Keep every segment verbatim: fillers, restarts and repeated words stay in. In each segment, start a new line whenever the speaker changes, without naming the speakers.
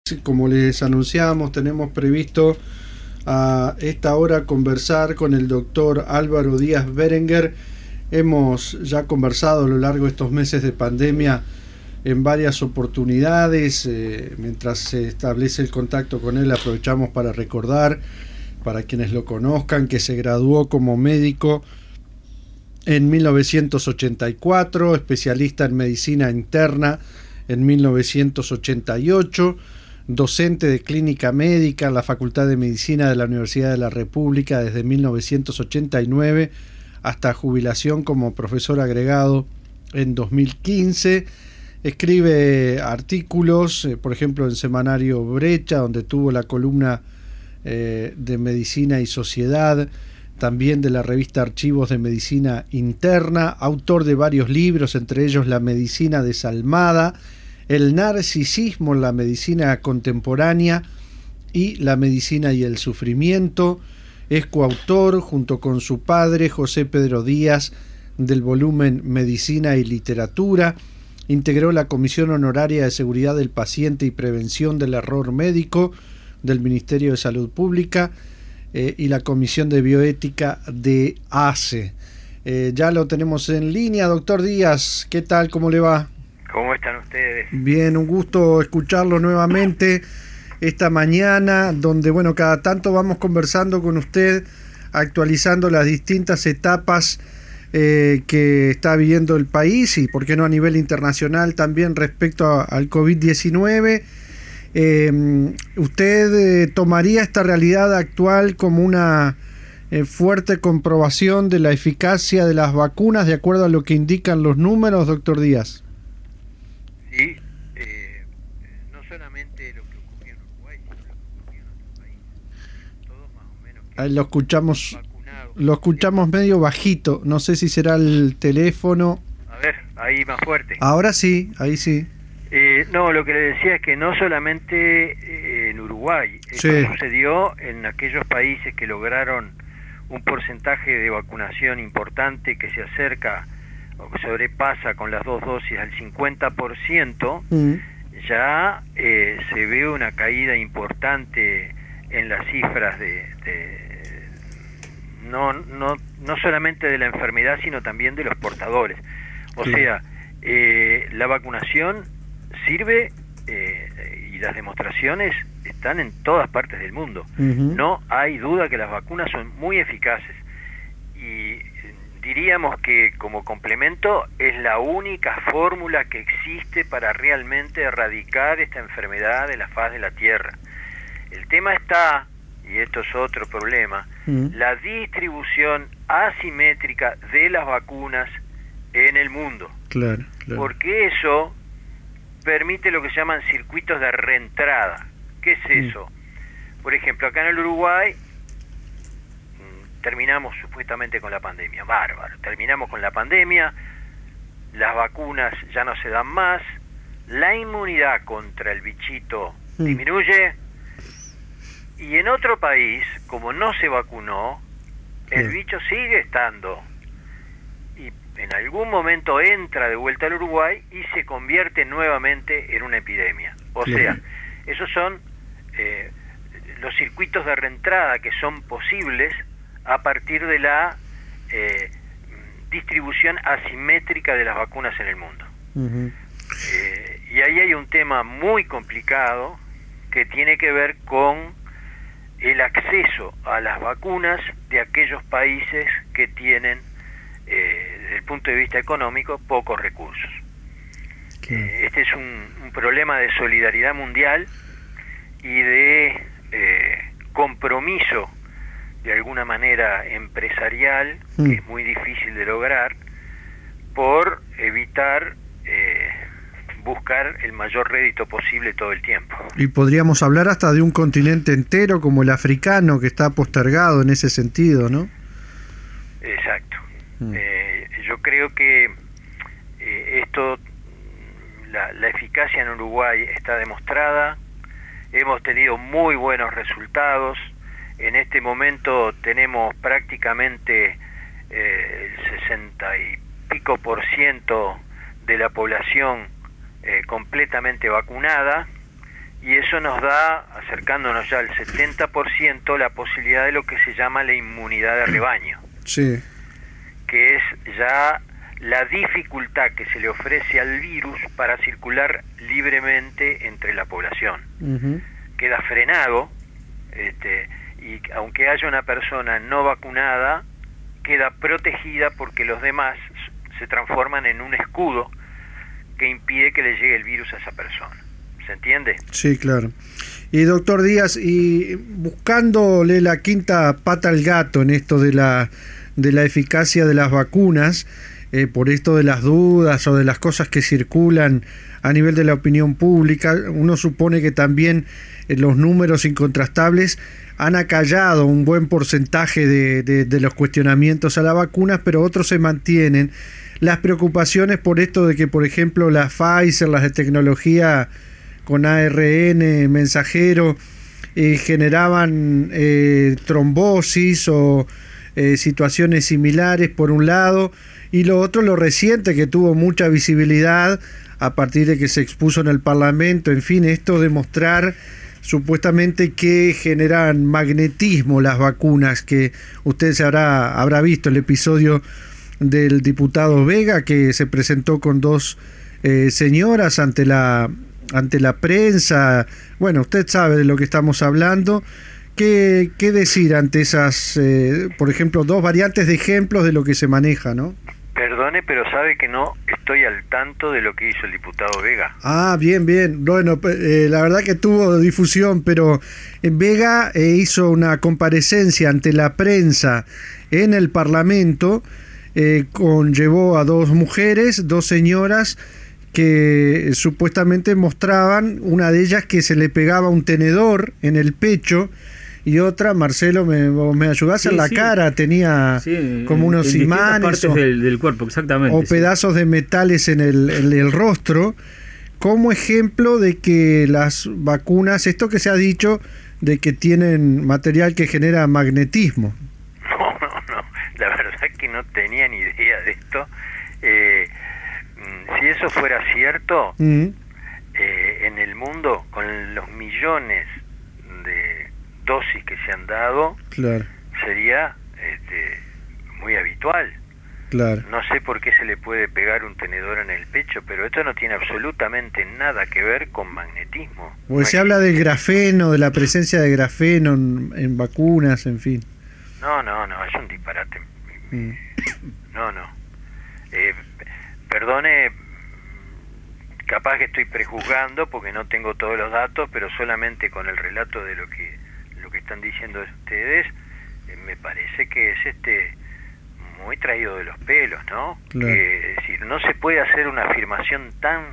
Como les anunciábamos, tenemos previsto a esta hora conversar con el doctor Álvaro Díaz Berenguer. Hemos ya conversado a lo largo de estos meses de pandemia en varias oportunidades. Eh, mientras se establece el contacto con él, aprovechamos para recordar, para quienes lo conozcan, que se graduó como médico en mil novecientos ochenta y cuatro, especialista en medicina interna en mil novecientos ochenta y ocho, docente de clínica médica en la Facultad de Medicina de la Universidad de la República desde mil novecientos ochenta y nueve hasta jubilación como profesor agregado en dos mil quince. Escribe artículos, eh, por ejemplo en Semanario Brecha, donde tuvo la columna eh, de Medicina y Sociedad, también de la revista Archivos de Medicina Interna, autor de varios libros, entre ellos La Medicina Desalmada, El Narcisismo en la Medicina Contemporánea y La Medicina y el Sufrimiento. Es coautor, junto con su padre, José Pedro Díaz, del volumen Medicina y Literatura. Integró la Comisión Honoraria de Seguridad del Paciente y Prevención del Error Médico del Ministerio de Salud Pública eh, y la Comisión de Bioética de A C E. Eh, ya lo tenemos en línea. Doctor Díaz, ¿qué tal? ¿Cómo le va?
¿Cómo están ustedes?
Bien, un gusto escucharlo nuevamente esta mañana, donde, bueno, cada tanto vamos conversando con usted, actualizando las distintas etapas eh, que está viviendo el país y, por qué no, a nivel internacional también respecto a, al COVID diecinueve. Eh, ¿Usted eh, tomaría esta realidad actual como una eh, fuerte comprobación de la eficacia de las vacunas, de acuerdo a lo que indican los números, doctor Díaz?
Sí, eh, no solamente lo que ocurrió en Uruguay, sino lo que ocurrió en otros países. Todos más o menos
Ahí lo escuchamos,
vacunados.
lo escuchamos medio bajito. No sé si será el teléfono.
A ver, ahí más fuerte.
Ahora sí, ahí sí.
Eh, no, lo que le decía es que no solamente eh, en Uruguay, esto
Sí.
sucedió en aquellos países que lograron un porcentaje de vacunación importante que se acerca o que sobrepasa con las dos dosis al cincuenta por ciento.
Mm.
Ya eh, se ve una caída importante en las cifras de, de no, no, no solamente de la enfermedad, sino también de los portadores. O
Sí.
sea, eh, la vacunación sirve eh, y las demostraciones están en todas partes del mundo.
Uh-huh.
No hay duda que las vacunas son muy eficaces y diríamos que como complemento es la única fórmula que existe para realmente erradicar esta enfermedad de la faz de la Tierra. El tema está, y esto es otro problema, uh-huh. la distribución asimétrica de las vacunas en el mundo.
Claro, claro.
Porque eso permite lo que se llaman circuitos de reentrada. ¿Qué es eso? Uh-huh. Por ejemplo, acá en el Uruguay terminamos supuestamente con la pandemia, bárbaro, terminamos con la pandemia, las vacunas ya no se dan más, la inmunidad contra el bichito mm. disminuye, y en otro país, como no se vacunó, el mm. bicho sigue estando, y en algún momento entra de vuelta al Uruguay y se convierte nuevamente en una epidemia. O mm. sea, esos son eh, los circuitos de reentrada que son posibles a partir de la eh, distribución asimétrica de las vacunas en el mundo. Uh-huh. Eh, y ahí hay un tema muy complicado que tiene que ver con el acceso a las vacunas de aquellos países que tienen, eh, desde el punto de vista económico, pocos recursos. Okay. Eh, este es un, un problema de solidaridad mundial y de eh, compromiso de alguna manera empresarial, mm. que es muy difícil de lograr, por evitar eh, buscar el mayor rédito posible todo el tiempo.
Y podríamos hablar hasta de un continente entero como el africano, que está postergado en ese sentido, ¿no?
Exacto. Mm. Eh, yo creo que eh, esto, la, la eficacia en Uruguay está demostrada, hemos tenido muy buenos resultados. En este momento tenemos prácticamente eh, el sesenta y pico por ciento de la población eh, completamente vacunada y eso nos da, acercándonos ya al setenta por ciento, la posibilidad de lo que se llama la inmunidad de rebaño.
Sí.
Que es ya la dificultad que se le ofrece al virus para circular libremente entre la población. Uh-huh. Queda frenado, este, y aunque haya una persona no vacunada, queda protegida porque los demás se transforman en un escudo que impide que le llegue el virus a esa persona. ¿Se entiende?
Sí, claro. Y doctor Díaz, y buscándole la quinta pata al gato en esto de la de la eficacia de las vacunas, eh, por esto de las dudas o de las cosas que circulan a nivel de la opinión pública, uno supone que también eh, los números incontrastables han acallado un buen porcentaje de, de, de los cuestionamientos a las vacunas, pero otros se mantienen. Las preocupaciones por esto de que, por ejemplo, las Pfizer, las de tecnología con A R N mensajero, eh, generaban eh, trombosis o eh, situaciones similares, por un lado, y lo otro, lo reciente, que tuvo mucha visibilidad a partir de que se expuso en el Parlamento, en fin, esto de mostrar supuestamente que generan magnetismo las vacunas, que usted se habrá, habrá visto el episodio del diputado Vega, que se presentó con dos eh, señoras ante la ante la prensa. Bueno, usted sabe de lo que estamos hablando. ¿Qué, qué decir ante esas, eh, por ejemplo, dos variantes de ejemplos de lo que se maneja, ¿no?
Perdone, pero sabe que no estoy al tanto de lo que hizo el diputado Vega.
Ah, bien, bien. Bueno, eh, la verdad que tuvo difusión, pero Vega eh, hizo una comparecencia ante la prensa en el Parlamento, eh, conllevó a dos mujeres, dos señoras, que supuestamente mostraban, una de ellas que se le pegaba un tenedor en el pecho, y otra, Marcelo, ¿me, me ayudás? Sí, en la sí. cara tenía sí, como unos en imanes
partes o, del, del cuerpo, exactamente,
o
sí.
pedazos de metales en el, en el rostro, como ejemplo de que las vacunas, esto que se ha dicho, de que tienen material que genera magnetismo.
No, no, no, la verdad es que no tenía ni idea de esto. Eh, si eso fuera cierto, mm. eh, en el mundo, con los millones de dosis que se han dado,
claro,
sería este, muy habitual.
Claro.
No sé por qué se le puede pegar un tenedor en el pecho, pero esto no tiene absolutamente nada que ver con magnetismo.
Porque no se habla del grafeno, de la presencia de grafeno en, en vacunas, en fin.
No, no, no, es un disparate. Mm. No, no. Eh, perdone, capaz que estoy prejuzgando porque no tengo todos los datos, pero solamente con el relato de lo que lo que están diciendo ustedes, eh, me parece que es este muy traído de los pelos, ¿no?
Claro.
Que, es decir, no se puede hacer una afirmación tan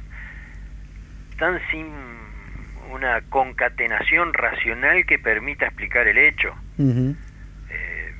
tan sin una concatenación racional que permita explicar el hecho.
Uh-huh.
Eh,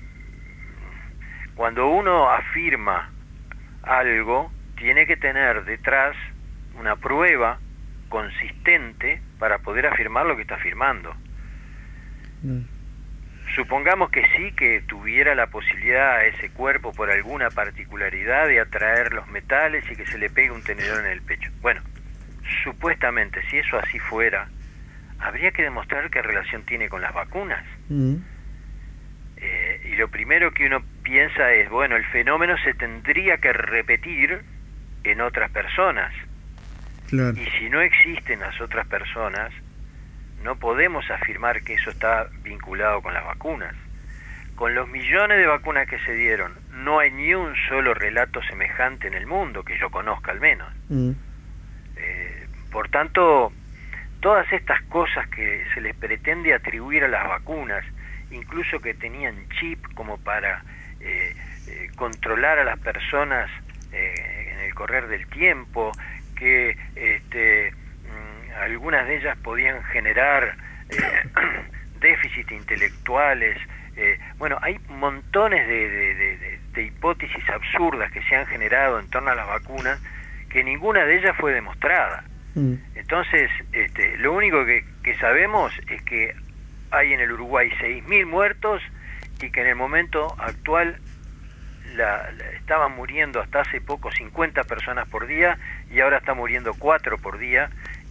cuando uno afirma algo, tiene que tener detrás una prueba consistente para poder afirmar lo que está afirmando. Mm. Supongamos que sí, que tuviera la posibilidad a ese cuerpo por alguna particularidad de atraer los metales y que se le pegue un tenedor en el pecho. Bueno, supuestamente, si eso así fuera, habría que demostrar qué relación tiene con las vacunas.
Mm.
Eh, y lo primero que uno piensa es, bueno, el fenómeno se tendría que repetir en otras personas.
Claro.
Y si no existen las otras personas, no podemos afirmar que eso está vinculado con las vacunas. Con los millones de vacunas que se dieron, no hay ni un solo relato semejante en el mundo, que yo conozca al menos.
Mm.
Eh, por tanto, todas estas cosas que se les pretende atribuir a las vacunas, incluso que tenían chip como para eh, eh, controlar a las personas eh, en el correr del tiempo, que este, mmm, algunas de ellas podían generar eh, déficits intelectuales. Eh, bueno, hay montones de, de, de, de hipótesis absurdas que se han generado en torno a las vacunas, que ninguna de ellas fue demostrada.
Mm.
Entonces, este, lo único que, que sabemos es que hay en el Uruguay seis mil muertos y que en el momento actual la, la, estaban muriendo hasta hace poco cincuenta personas por día y ahora está muriendo cuatro por día,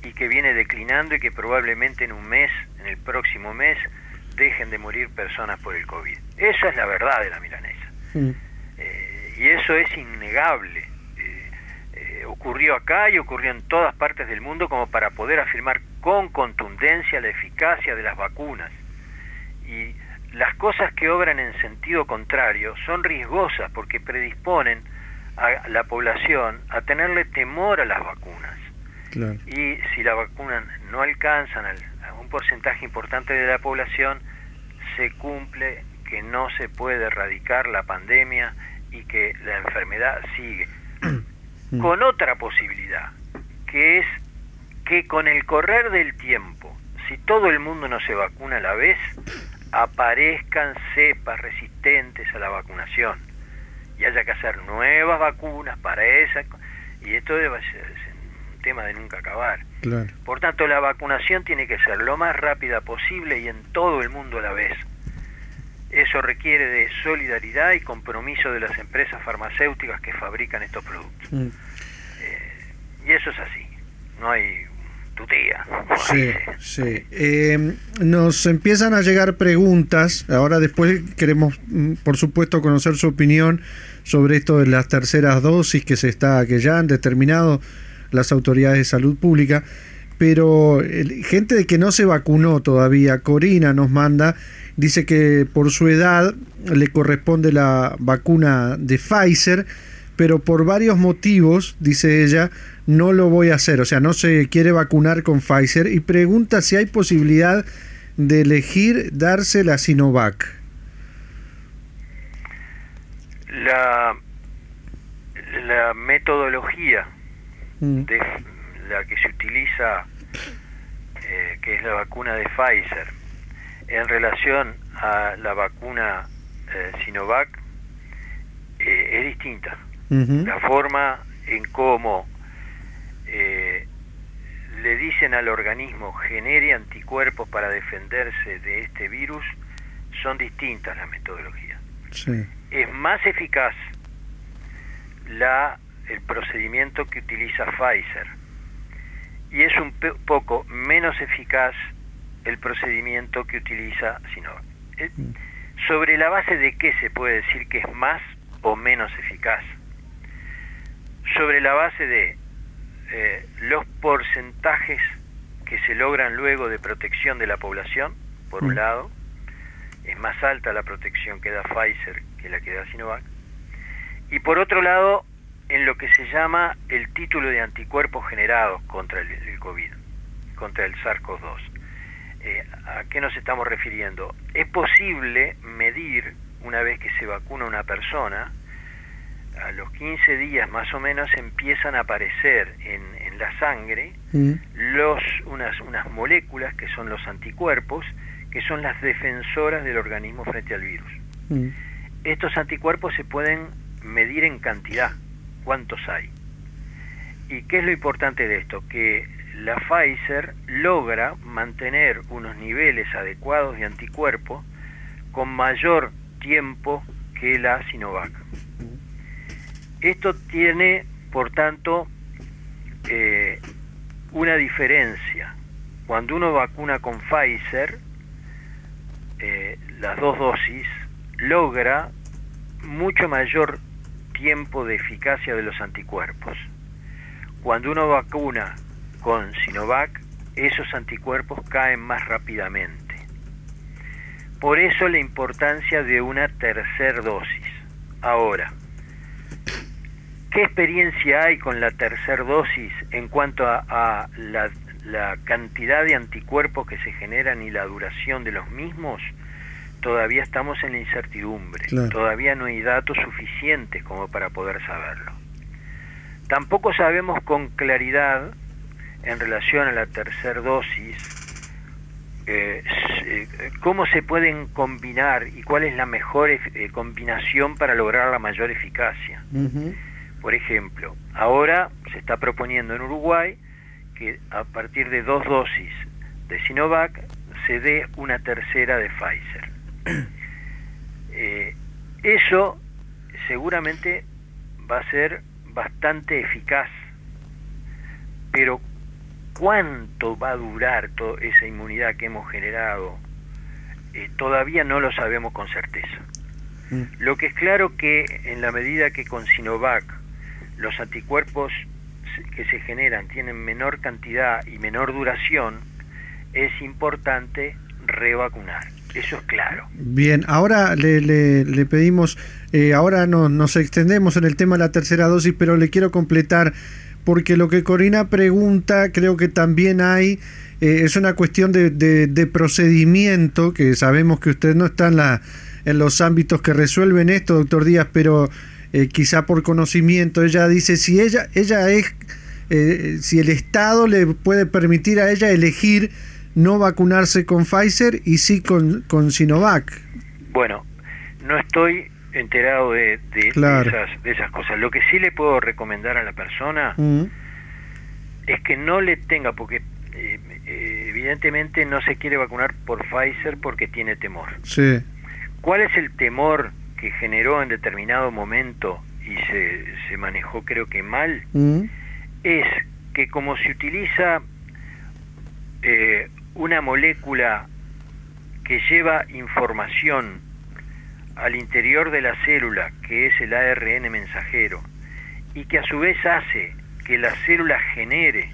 y que viene declinando y que probablemente en un mes, en el próximo mes, dejen de morir personas por el COVID. Esa es la verdad de la milanesa. Mm. Eh, y eso es innegable. Eh, eh, ocurrió acá y ocurrió en todas partes del mundo como para poder afirmar con contundencia la eficacia de las vacunas. Y las cosas que obran en sentido contrario son riesgosas porque predisponen a la población a tenerle temor a las vacunas. Claro. Y si la vacuna no alcanzan a un porcentaje importante de la población, se cumple que no se puede erradicar la pandemia y que la enfermedad sigue. Con otra posibilidad, que es que con el correr del tiempo, si todo el mundo no se vacuna a la vez, aparezcan cepas resistentes a la vacunación y haya que hacer nuevas vacunas para esa, y esto debe ser un tema de nunca acabar. Claro. Por tanto, la vacunación tiene que ser lo más rápida posible y en todo el mundo a la vez. Eso requiere de solidaridad y compromiso de las empresas farmacéuticas que fabrican estos productos. Mm. Eh, y eso es así, no hay tutía.
Sí, sí. Eh, nos empiezan a llegar preguntas, ahora después queremos, por supuesto, conocer su opinión sobre esto de las terceras dosis que se está, que ya han determinado las autoridades de salud pública, pero el, gente de que no se vacunó todavía. Corina nos manda, dice que por su edad le corresponde la vacuna de Pfizer, pero por varios motivos, dice ella, no lo voy a hacer, o sea, no se quiere vacunar con Pfizer, y pregunta si hay posibilidad de elegir darse la Sinovac.
La, la metodología mm. de la que se utiliza, eh, que es la vacuna de Pfizer, en relación a la vacuna eh, Sinovac, eh, es distinta. Uh-huh. La forma en cómo eh, le dicen al organismo genere anticuerpos para defenderse de este virus son distintas las metodologías. Sí. Es más eficaz la el procedimiento que utiliza Pfizer y es un pe- poco menos eficaz el procedimiento que utiliza Sinovac. Eh, ¿Sobre la base de qué se puede decir que es más o menos eficaz? Sobre la base de eh, los porcentajes que se logran luego de protección de la población, por un lado, es más alta la protección que da Pfizer que la que da Sinovac, y por otro lado, en lo que se llama el título de anticuerpos generados contra el, el COVID, contra el SARS-CoV dos. Eh, ¿A qué nos estamos refiriendo? Es posible medir, una vez que se vacuna una persona, a los quince días más o menos empiezan a aparecer en, en la sangre mm. los unas, unas moléculas que son los anticuerpos, que son las defensoras del organismo frente al virus. Mm. Estos anticuerpos se pueden medir en cantidad, cuántos hay. ¿Y qué es lo importante de esto? Que la Pfizer logra mantener unos niveles adecuados de anticuerpos con mayor tiempo que la Sinovac. Esto tiene, por tanto, eh, una diferencia. Cuando uno vacuna con Pfizer, eh, las dos dosis, logra mucho mayor tiempo de eficacia de los anticuerpos. Cuando uno vacuna con Sinovac, esos anticuerpos caen más rápidamente. Por eso la importancia de una tercera dosis. Ahora, ¿qué experiencia hay con la tercera dosis en cuanto a, a la, la cantidad de anticuerpos que se generan y la duración de los mismos? Todavía estamos en la incertidumbre, claro. Todavía no hay datos suficientes como para poder saberlo. Tampoco sabemos con claridad, en relación a la tercera dosis, eh, cómo se pueden combinar y cuál es la mejor eh, combinación para lograr la mayor eficacia. Uh-huh. Por ejemplo, ahora se está proponiendo en Uruguay que a partir de dos dosis de Sinovac se dé una tercera de Pfizer. Eh, eso seguramente va a ser bastante eficaz, pero cuánto va a durar toda esa inmunidad que hemos generado, eh, todavía no lo sabemos con certeza. Mm. Lo que es claro que en la medida que con Sinovac los anticuerpos que se generan tienen menor cantidad y menor duración, es importante revacunar. Eso es claro.
Bien, ahora le, le, le pedimos, eh, ahora no, nos extendemos en el tema de la tercera dosis, pero le quiero completar, porque lo que Corina pregunta, creo que también hay, eh, es una cuestión de, de, de procedimiento, que sabemos que usted no está en, la, en los ámbitos que resuelven esto, doctor Díaz, pero eh, quizá por conocimiento. Ella dice, si ella, ella es, eh, si el Estado le puede permitir a ella elegir no vacunarse con Pfizer y sí con, con Sinovac.
Bueno, no estoy enterado de, de, claro. de, esas, de esas cosas. Lo que sí le puedo recomendar a la persona mm. es que no le tenga, porque eh, eh, evidentemente no se quiere vacunar por Pfizer porque tiene temor.
Sí.
¿Cuál es el temor que generó en determinado momento y se, se manejó creo que mal? Mm. Es que como se utiliza eh, una molécula que lleva información al interior de la célula, que es el A R N mensajero, y que a su vez hace que la célula genere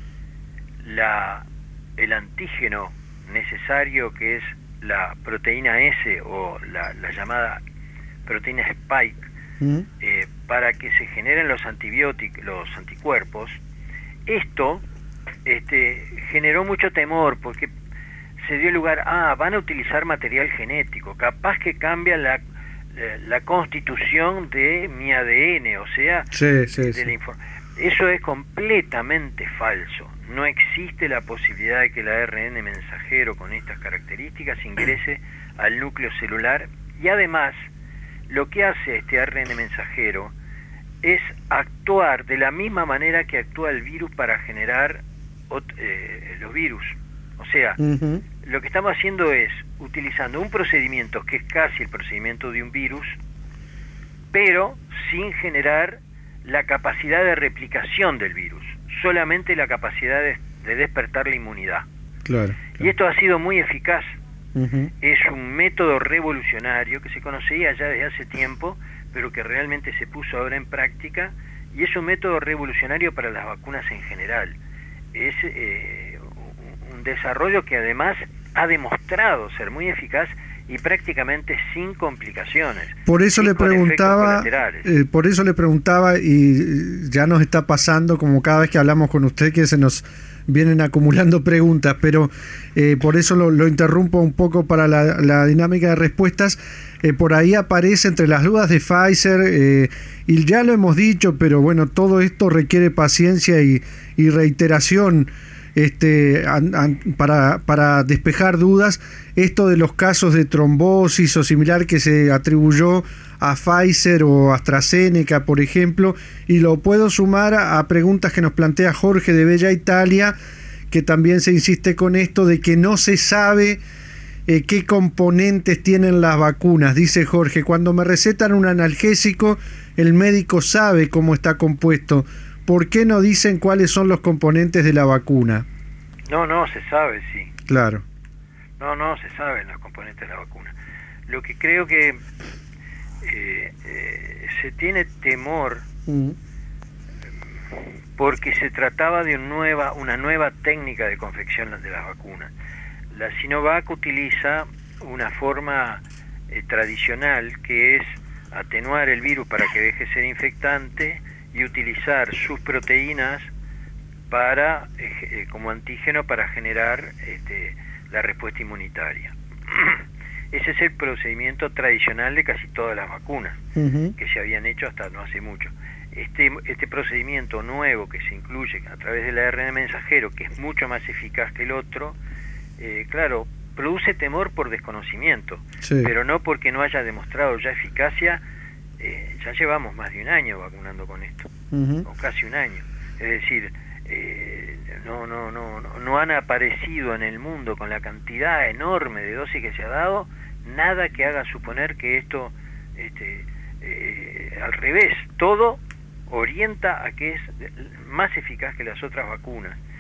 la, el antígeno necesario, que es la proteína S o la, la llamada proteína Spike, ¿Mm? eh, para que se generen los antibióticos, los anticuerpos. Esto este, generó mucho temor porque se dio lugar, ah, van a utilizar material genético, capaz que cambia la, la, la constitución de mi A D N, o sea,
sí, sí,
de
sí.
la infor- eso es completamente falso. No existe la posibilidad de que el A R N mensajero con estas características ingrese al núcleo celular, y además lo que hace este A R N mensajero es actuar de la misma manera que actúa el virus para generar eh, los virus. O sea, uh-huh. lo que estamos haciendo es utilizando un procedimiento que es casi el procedimiento de un virus, pero sin generar la capacidad de replicación del virus, solamente la capacidad de, de despertar la inmunidad.
Claro, claro.
Y esto ha sido muy eficaz.
Uh-huh.
Es un método revolucionario que se conocía ya desde hace tiempo, pero que realmente se puso ahora en práctica, y es un método revolucionario para las vacunas en general. Es eh, un desarrollo que además ha demostrado ser muy eficaz y prácticamente sin complicaciones.
Por eso le preguntaba, eh, por eso le preguntaba, y ya nos está pasando como cada vez que hablamos con usted que se nos vienen acumulando preguntas, pero eh, por eso lo, lo interrumpo un poco para la, la dinámica de respuestas. Eh, por ahí aparece entre las dudas de Pfizer, eh, y ya lo hemos dicho, pero bueno, todo esto requiere paciencia y, y reiteración este, an, an, para, para despejar dudas. Esto de los casos de trombosis o similar que se atribuyó a Pfizer o AstraZeneca, por ejemplo, y lo puedo sumar a, a preguntas que nos plantea Jorge de Bella Italia, que también se insiste con esto de que no se sabe eh, qué componentes tienen las vacunas. Dice Jorge, cuando me recetan un analgésico, el médico sabe cómo está compuesto. ¿Por qué no dicen cuáles son los componentes de la vacuna?
No, no, se sabe, sí.
Claro.
No, no, se saben los componentes de la vacuna. Lo que creo que eh, eh, se tiene temor mm. porque se trataba de un nueva, una nueva técnica de confección de las vacunas. La Sinovac utiliza una forma eh, tradicional, que es atenuar el virus para que deje de ser infectante y utilizar sus proteínas para eh, como antígeno para generar este, la respuesta inmunitaria. Ese es el procedimiento tradicional de casi todas las vacunas, uh-huh. que se habían hecho hasta no hace mucho. Este, este procedimiento nuevo que se incluye a través del A R N mensajero, que es mucho más eficaz que el otro, eh, claro, produce temor por desconocimiento, sí. pero no porque no haya demostrado ya eficacia. Eh, ya llevamos más de un año vacunando con esto, uh-huh. o casi un año. Es decir, eh, no, no, no, no, no han aparecido en el mundo, con la cantidad enorme de dosis que se ha dado, nada que haga suponer que esto, este, eh, al revés, todo orienta a que es más eficaz que las otras vacunas.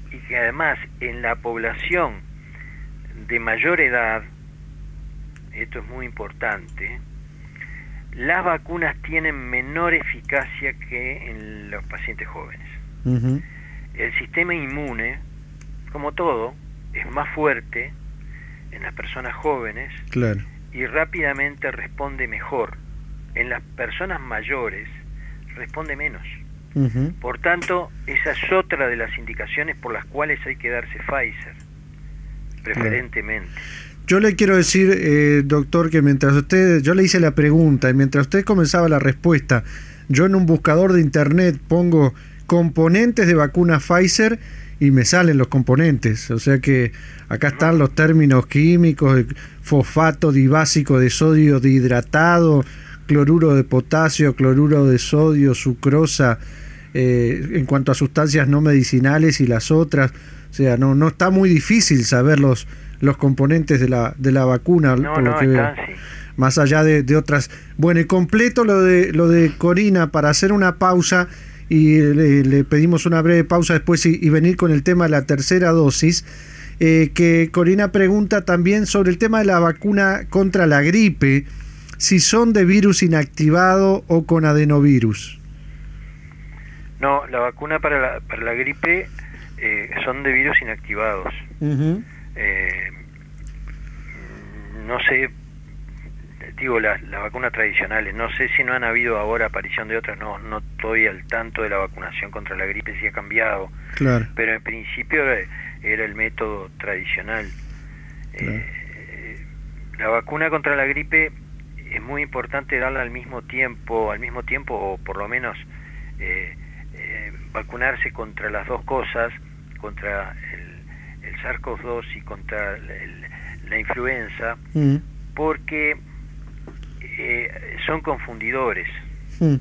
y que además en la población de mayor edad, esto es muy importante, las vacunas tienen menor eficacia que en los pacientes jóvenes.
Uh-huh.
El sistema inmune, como todo, es más fuerte en las personas jóvenes,
claro,
y rápidamente responde mejor. En las personas mayores responde menos.
Uh-huh.
Por tanto, esa es otra de las indicaciones por las cuales hay que darse Pfizer, preferentemente.
Yo le quiero decir, eh, doctor, que mientras usted, yo le hice la pregunta y mientras usted comenzaba la respuesta, yo en un buscador de internet pongo componentes de vacuna Pfizer y me salen los componentes. O sea que acá están los términos químicos: fosfato dibásico de sodio dihidratado, cloruro de potasio, cloruro de sodio, sucrosa, eh, en cuanto a sustancias no medicinales y las otras. O sea, no no está muy difícil saber los, los componentes de la de la vacuna,
no,
por lo
no,
que veo.
Sí.
Más allá de, de otras. Bueno, y completo lo de lo de Corina para hacer una pausa, y le, le pedimos una breve pausa después y, y venir con el tema de la tercera dosis. Eh, que Corina pregunta también sobre el tema de la vacuna contra la gripe, si son de virus inactivado o con adenovirus.
No, la vacuna para la, para la gripe eh, son de virus inactivados.
Uh-huh.
Eh, no sé, digo, las la vacunas tradicionales, no sé si no han habido ahora aparición de otras, no no estoy al tanto de la vacunación contra la gripe, si ha cambiado.
Claro.
Pero en principio era, era el método tradicional.
Claro.
Eh, la vacuna contra la gripe es muy importante darla al mismo tiempo, al mismo tiempo, o por lo menos eh, eh, vacunarse contra las dos cosas, contra el, el SARS-CoV dos y contra el, el, la influenza,
Mm.
porque eh, son confundidores.
Mm.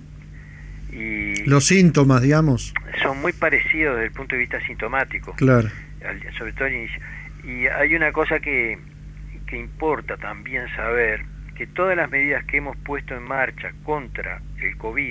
Y
Los síntomas, digamos.
son muy parecidos desde el punto de vista sintomático,
Claro.
al, sobre todo al inicio. Y hay una cosa que, que importa también saber, que todas las medidas que hemos puesto en marcha contra el COVID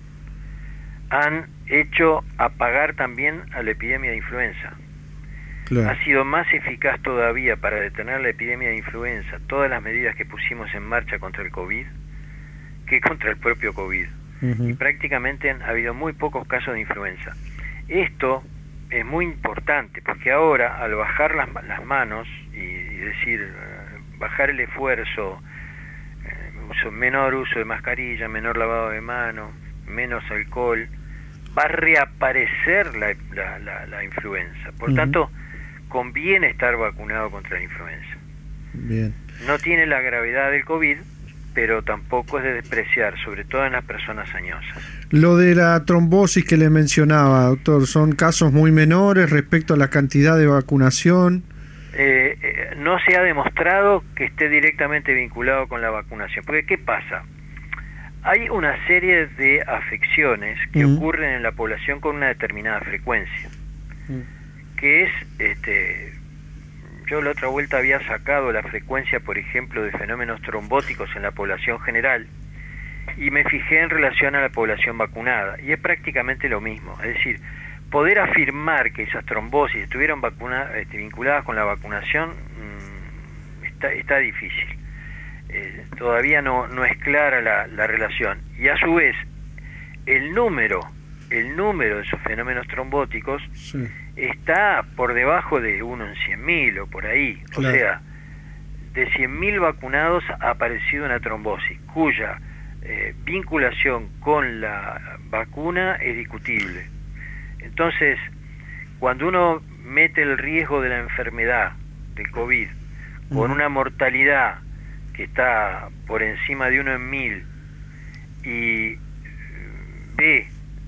han hecho apagar también a la epidemia de influenza.
Claro.
Ha sido más eficaz todavía para detener la epidemia de influenza todas las medidas que pusimos en marcha contra el COVID que contra el propio COVID.
Uh-huh.
Y prácticamente han habido muy pocos casos de influenza. Esto es muy importante porque ahora, al bajar las, las manos y, y decir, uh, bajar el esfuerzo, uh, uso, menor uso de mascarilla, menor lavado de manos, menos alcohol, va a reaparecer la, la, la, la influenza. Por uh-huh. tanto, conviene estar vacunado contra la influenza.
Bien.
No tiene la gravedad del COVID, pero tampoco es de despreciar, sobre todo en las personas añosas.
Lo de la trombosis que le mencionaba, doctor, ¿son casos muy menores respecto a la cantidad de vacunación?
Eh, eh, no se ha demostrado que esté directamente vinculado con la vacunación. Porque, ¿qué pasa? Hay una serie de afecciones que uh-huh. ocurren en la población con una determinada frecuencia, uh-huh. que es... este Yo la otra vuelta había sacado la frecuencia, por ejemplo, de fenómenos trombóticos en la población general y me fijé en relación a la población vacunada, y es prácticamente lo mismo. Es decir, poder afirmar que esas trombosis estuvieron vacuna, este, vinculadas con la vacunación mmm, está, está difícil. Eh, todavía no, no es clara la, la relación. Y a su vez, el número, el número de esos fenómenos trombóticos sí. está por debajo de uno en cien mil o por ahí. Claro. O sea, de cien mil vacunados ha aparecido una trombosis cuya eh, vinculación con la vacuna es discutible. Entonces, cuando uno mete el riesgo de la enfermedad del COVID con uh-huh. una mortalidad que está por encima de uno en mil y ve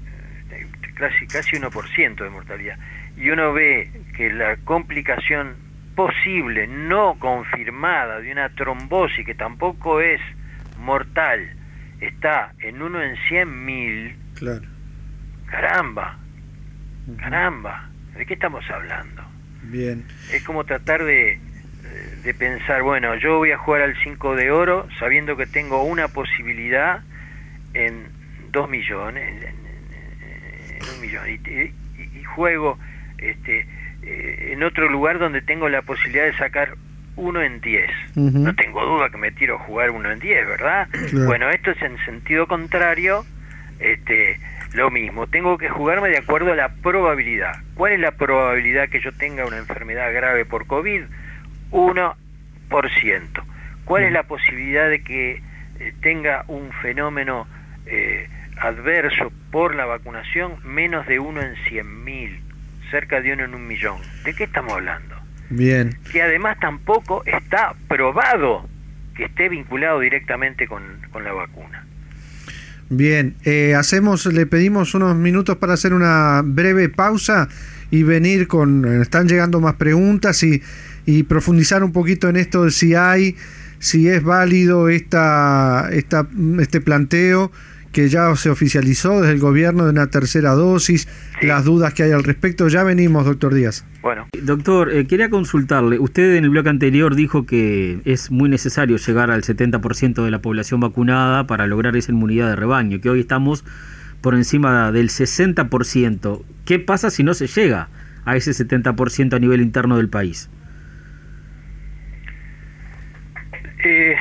casi, casi uno por ciento de mortalidad, y uno ve que la complicación posible, no confirmada, de una trombosis que tampoco es mortal, está en uno en cien mil,
claro.
caramba,
uh-huh.
caramba, ¿de qué estamos hablando?
Bien.
Es como tratar de, de pensar, bueno, yo voy a jugar al cinco de oro sabiendo que tengo una posibilidad en dos millones, en, en, en un millón, y, y, y juego este eh, en otro lugar donde tengo la posibilidad de sacar uno en diez.
Uh-huh.
No tengo duda que me tiro a jugar uno en diez, ¿verdad?
Claro.
Bueno, esto es en sentido contrario, este, lo mismo. Tengo que jugarme de acuerdo a la probabilidad. ¿Cuál es la probabilidad que yo tenga una enfermedad grave por COVID? uno por ciento. ¿Cuál es la posibilidad de que eh, tenga un fenómeno eh, adverso por la vacunación? Menos de uno en cien mil, cerca de uno en un millón. ¿De qué estamos hablando?
Bien.
Que además tampoco está probado que esté vinculado directamente con, con la vacuna.
Bien, eh, hacemos, le pedimos unos minutos para hacer una breve pausa y venir con, están llegando más preguntas y, y profundizar un poquito en esto de si hay, si es válido esta, esta, este planteo que ya se oficializó desde el gobierno de una tercera dosis, sí. Las dudas que hay al respecto. Ya venimos, doctor Díaz.
Bueno.
Doctor, eh, quería consultarle, usted en el bloque anterior dijo que es muy necesario llegar al setenta por ciento de la población vacunada para lograr esa inmunidad de rebaño, que hoy estamos por encima del sesenta por ciento. ¿Qué pasa si no se llega a ese setenta por ciento a nivel interno del país?
Eh...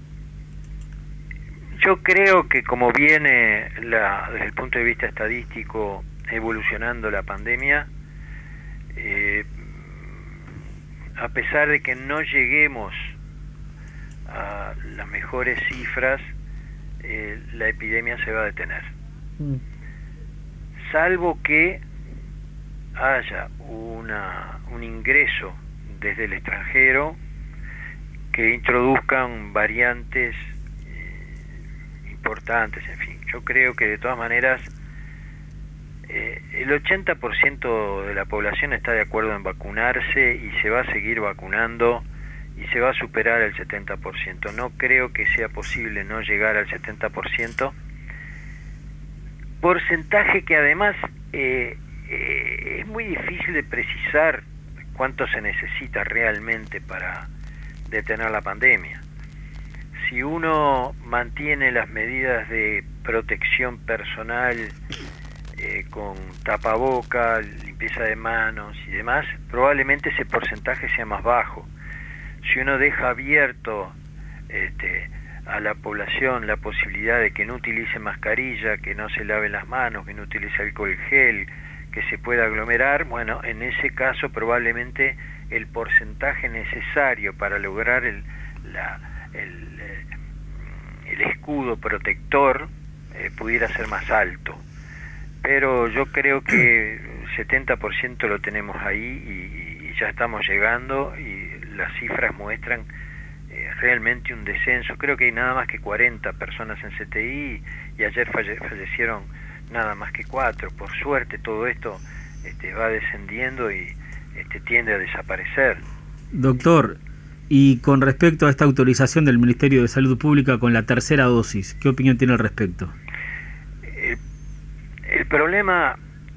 Yo creo que como viene la, desde el punto de vista estadístico evolucionando la pandemia, eh, a pesar de que no lleguemos a las mejores cifras, eh, la epidemia se va a detener. Mm. Salvo que haya una, un ingreso desde el extranjero que introduzcan variantes importantes, en fin. Yo creo que de todas maneras eh, el ochenta por ciento de la población está de acuerdo en vacunarse y se va a seguir vacunando y se va a superar el setenta por ciento. No creo que sea posible no llegar al setenta por ciento, porcentaje que además eh, eh, es muy difícil de precisar cuánto se necesita realmente para detener la pandemia. Si uno mantiene las medidas de protección personal eh, con tapaboca, limpieza de manos y demás, probablemente ese porcentaje sea más bajo. Si uno deja abierto este, a la población la posibilidad de que no utilice mascarilla, que no se lave las manos, que no utilice alcohol gel, que se pueda aglomerar, bueno, en ese caso probablemente el porcentaje necesario para lograr el, la, el el escudo protector eh, pudiera ser más alto, pero yo creo que el setenta por ciento lo tenemos ahí y, y ya estamos llegando y las cifras muestran eh, realmente un descenso. Creo que hay nada más que cuarenta personas en C T I y ayer falle, fallecieron nada más que cuatro. Por suerte todo esto este, va descendiendo y este, tiende a desaparecer.
Doctor, y con respecto a esta autorización del Ministerio de Salud Pública con la tercera dosis, ¿qué opinión tiene al respecto?
El, el problema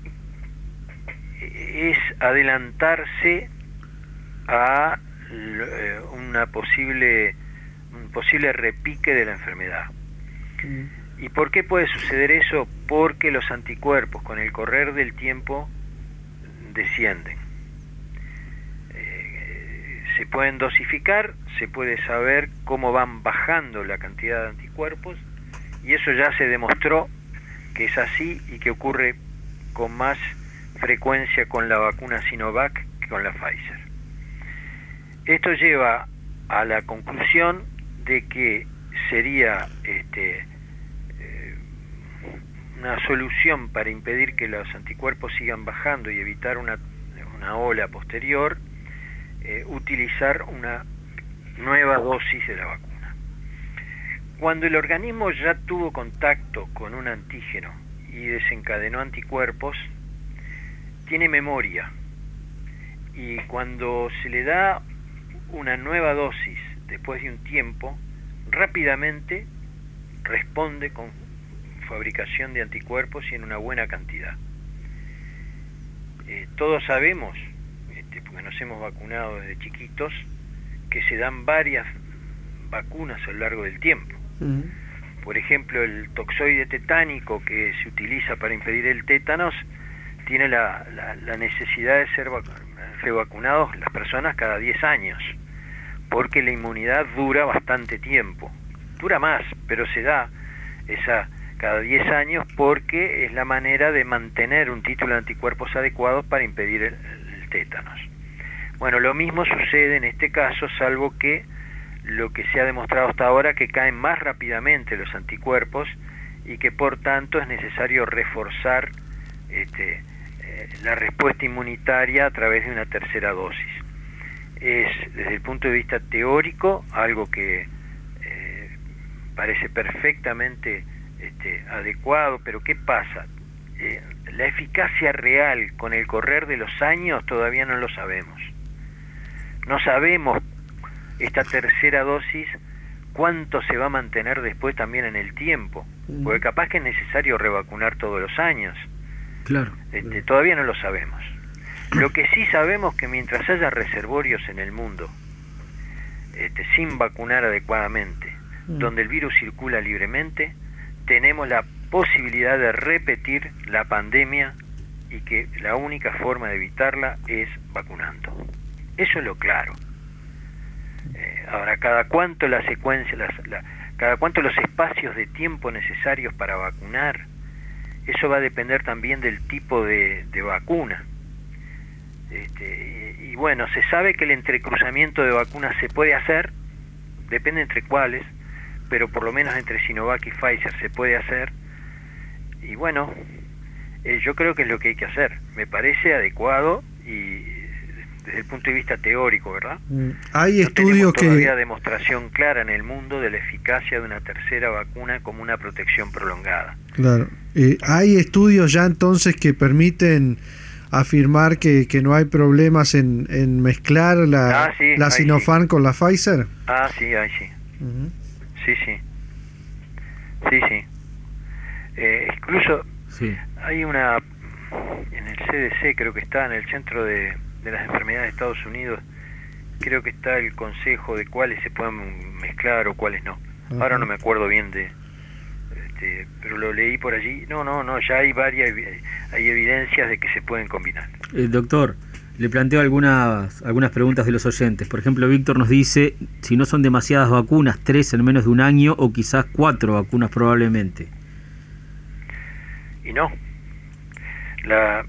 es adelantarse a una posible un posible repique de la enfermedad. Mm. ¿Y por qué puede suceder eso? Porque los anticuerpos con el correr del tiempo descienden. Se pueden dosificar, se puede saber cómo van bajando la cantidad de anticuerpos y eso ya se demostró que es así y que ocurre con más frecuencia con la vacuna Sinovac que con la Pfizer. Esto lleva a la conclusión de que sería este, eh, una solución para impedir que los anticuerpos sigan bajando y evitar una, una ola posterior, Eh, utilizar una nueva dosis de la vacuna. Cuando el organismo ya tuvo contacto con un antígeno y desencadenó anticuerpos, tiene memoria y cuando se le da una nueva dosis después de un tiempo, rápidamente responde con fabricación de anticuerpos y en una buena cantidad. Eh, todos sabemos, porque nos hemos vacunado desde chiquitos, que se dan varias vacunas a lo largo del tiempo. Uh-huh. Por ejemplo, el toxoide tetánico que se utiliza para impedir el tétanos tiene la, la, la necesidad de ser ser vacunados las personas cada diez años, porque la inmunidad dura bastante tiempo, dura más, pero se da esa cada diez años porque es la manera de mantener un título de anticuerpos adecuados para impedir el, el tétanos. Bueno, lo mismo sucede en este caso, salvo que lo que se ha demostrado hasta ahora que caen más rápidamente los anticuerpos y que por tanto es necesario reforzar este, eh, la respuesta inmunitaria a través de una tercera dosis. Es desde el punto de vista teórico algo que eh, parece perfectamente este, adecuado, pero ¿qué pasa? Eh, la eficacia real con el correr de los años todavía no lo sabemos. No sabemos esta tercera dosis cuánto se va a mantener después también en el tiempo, porque capaz que es necesario revacunar todos los años.
Claro.
Este, todavía no lo sabemos. Lo que sí sabemos que mientras haya reservorios en el mundo este, sin vacunar adecuadamente, mm. donde el virus circula libremente, tenemos la posibilidad de repetir la pandemia y que la única forma de evitarla es vacunando. Eso es lo claro. Eh, ahora, cada cuánto la secuencia, las, la, cada cuánto los espacios de tiempo necesarios para vacunar, eso va a depender también del tipo de, de vacuna. Este, y, y bueno, se sabe que el entrecruzamiento de vacunas se puede hacer, depende entre cuáles, pero por lo menos entre Sinovac y Pfizer se puede hacer, y bueno, eh, yo creo que es lo que hay que hacer, me parece adecuado y desde el punto de vista teórico, ¿verdad?
Hay
no
estudios que...
todavía demostración clara en el mundo de la eficacia de una tercera vacuna como una protección prolongada.
Claro. Eh, hay estudios ya entonces que permiten afirmar que, que no hay problemas en, en mezclar la,
ah, sí,
la Sinopharm
sí.
con la Pfizer.
Ah, sí, ahí sí.
Uh-huh.
Sí, sí. Sí, sí. Eh, incluso
sí.
hay una... En el C D C creo que está, en el Centro de... de las Enfermedades de Estados Unidos, creo que está el consejo de cuáles se pueden mezclar o cuáles no. Uh-huh. Ahora no me acuerdo bien de, este, pero lo leí por allí. No, no, no, ya hay varias, hay evidencias de que se pueden combinar.
Eh, doctor, le planteo algunas algunas preguntas de los oyentes. Por ejemplo, Víctor nos dice si no son demasiadas vacunas, tres en menos de un año o quizás cuatro vacunas probablemente.
Y no. La,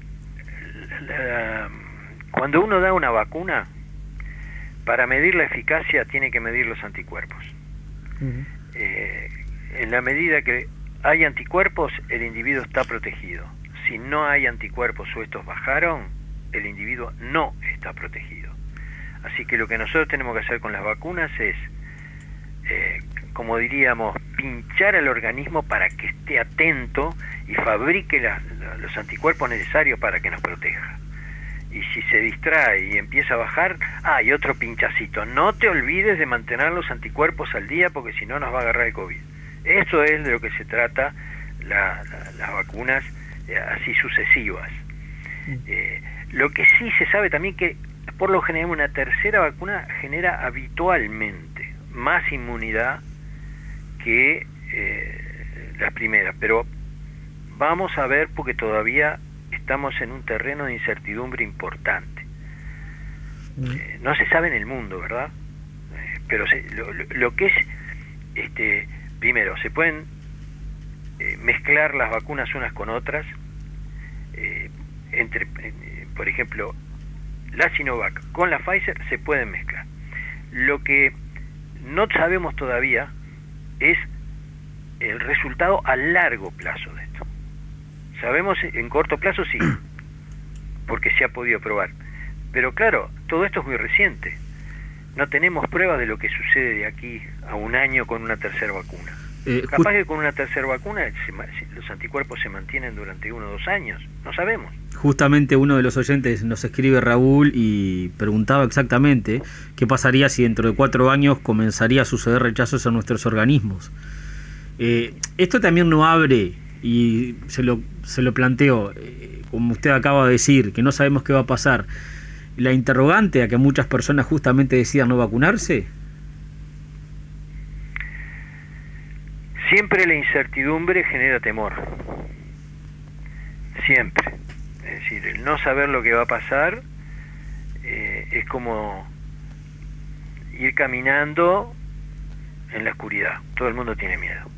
la Cuando uno da una vacuna, para medir la eficacia tiene que medir los anticuerpos. Uh-huh. Eh, en la medida que hay anticuerpos, el individuo está protegido. Si no hay anticuerpos o estos bajaron, el individuo no está protegido. Así que lo que nosotros tenemos que hacer con las vacunas es, eh, como diríamos, pinchar al organismo para que esté atento y fabrique la, la, los anticuerpos necesarios para que nos proteja. Y si se distrae y empieza a bajar, ah, y otro pinchacito. No te olvides de mantener los anticuerpos al día porque si no nos va a agarrar el COVID. Eso es de lo que se trata la, la, las vacunas eh, así sucesivas. Eh, lo que sí se sabe también que por lo general una tercera vacuna genera habitualmente más inmunidad que eh, las primeras. Pero vamos a ver porque todavía estamos en un terreno de incertidumbre importante. Eh, no se sabe en el mundo, ¿verdad? Eh, pero se, lo, lo, lo que es, este, primero, se pueden eh, mezclar las vacunas unas con otras, eh, entre, eh, por ejemplo, la Sinovac con la Pfizer se pueden mezclar. Lo que no sabemos todavía es el resultado a largo plazo de esto. Sabemos en corto plazo sí, porque se ha podido probar. Pero claro, todo esto es muy reciente. No tenemos pruebas de lo que sucede de aquí a un año con una tercera vacuna. Eh, Capaz que con una tercera vacuna se, los anticuerpos se mantienen durante uno o dos años. No sabemos.
Justamente uno de los oyentes nos escribe, Raúl, y preguntaba exactamente qué pasaría si dentro de cuatro años comenzaría a suceder rechazos en nuestros organismos. Eh, esto también no abre... y se lo, se lo planteo, eh, como usted acaba de decir, que no sabemos qué va a pasar, la interrogante a que muchas personas justamente decidan no vacunarse.
Siempre la incertidumbre genera temor, siempre. Es decir, el no saber lo que va a pasar eh, es como ir caminando en la oscuridad. Todo el mundo tiene miedo.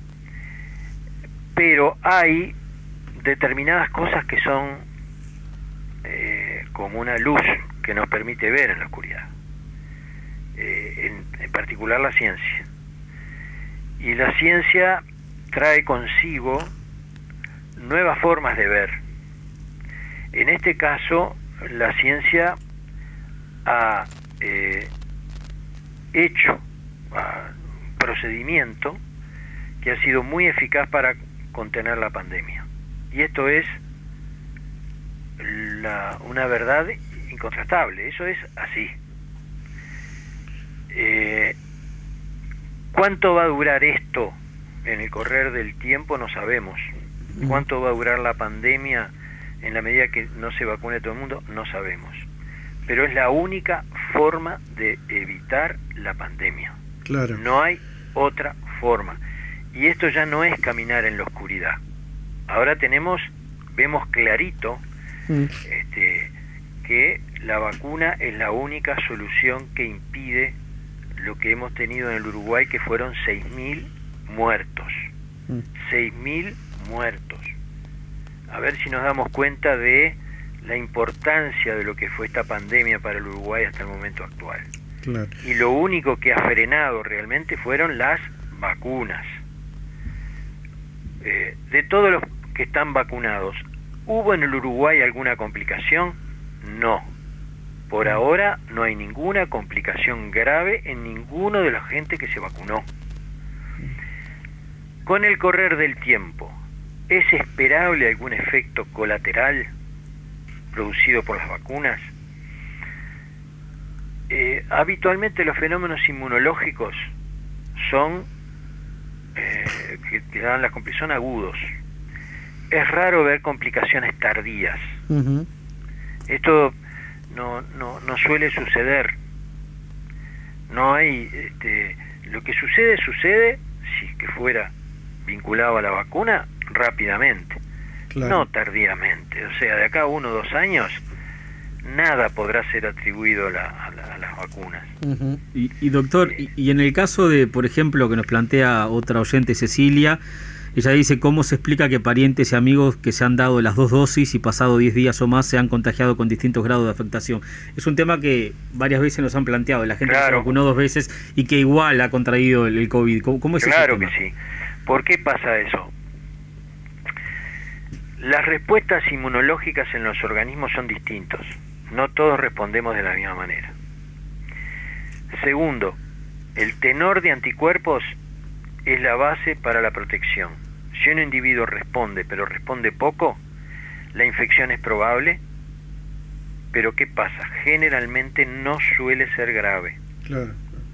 Pero hay determinadas cosas que son eh, como una luz que nos permite ver en la oscuridad. Eh, en, en particular la ciencia. Y la ciencia trae consigo nuevas formas de ver. En este caso, la ciencia ha eh, hecho un procedimiento que ha sido muy eficaz para contener la pandemia. Y esto es la, una verdad incontrastable. Eso es así. Eh, ¿Cuánto va a durar esto en el correr del tiempo? No sabemos. ¿Cuánto va a durar la pandemia en la medida que no se vacune todo el mundo? No sabemos. Pero es la única forma de evitar la pandemia.
Claro.
No hay otra forma. Y esto ya no es caminar en la oscuridad. Ahora tenemos, vemos clarito mm. este, que la vacuna es la única solución que impide lo que hemos tenido en el Uruguay, que fueron seis mil muertos. Mm. seis mil muertos. A ver si nos damos cuenta de la importancia de lo que fue esta pandemia para el Uruguay hasta el momento actual. Claro. Y lo único que ha frenado realmente fueron las vacunas. Eh, de todos los que están vacunados, ¿hubo en el Uruguay alguna complicación? No. Por ahora no hay ninguna complicación grave en ninguno de la gente que se vacunó. Con el correr del tiempo, ¿es esperable algún efecto colateral producido por las vacunas? Eh, habitualmente los fenómenos inmunológicos son eh, que, que dan la complicación agudos. Es raro ver complicaciones tardías. Uh-huh. Esto no, no, no suele suceder. No hay, este, lo que sucede, sucede, si es que fuera vinculado a la vacuna, rápidamente, claro. No tardíamente. O sea, de acá a uno o dos años, nada podrá ser atribuido a, la, a, la, a las vacunas.
Uh-huh. Y, y doctor, eh, y, y en el caso de, por ejemplo, que nos plantea otra oyente, Cecilia, ella dice cómo se explica que parientes y amigos que se han dado las dos dosis y pasado diez días o más se han contagiado con distintos grados de afectación. Es un tema que varias veces nos han planteado, la gente claro. que se vacunó dos veces y que igual ha contraído el, el COVID. ¿Cómo, cómo es
claro
ese tema?
Que sí. ¿Por qué pasa eso? Las respuestas inmunológicas en los organismos son distintos. No todos respondemos de la misma manera. Segundo, el tenor de anticuerpos es la base para la protección. Si un individuo responde, pero responde poco, la infección es probable, pero ¿qué pasa? Generalmente no suele ser grave.
Claro.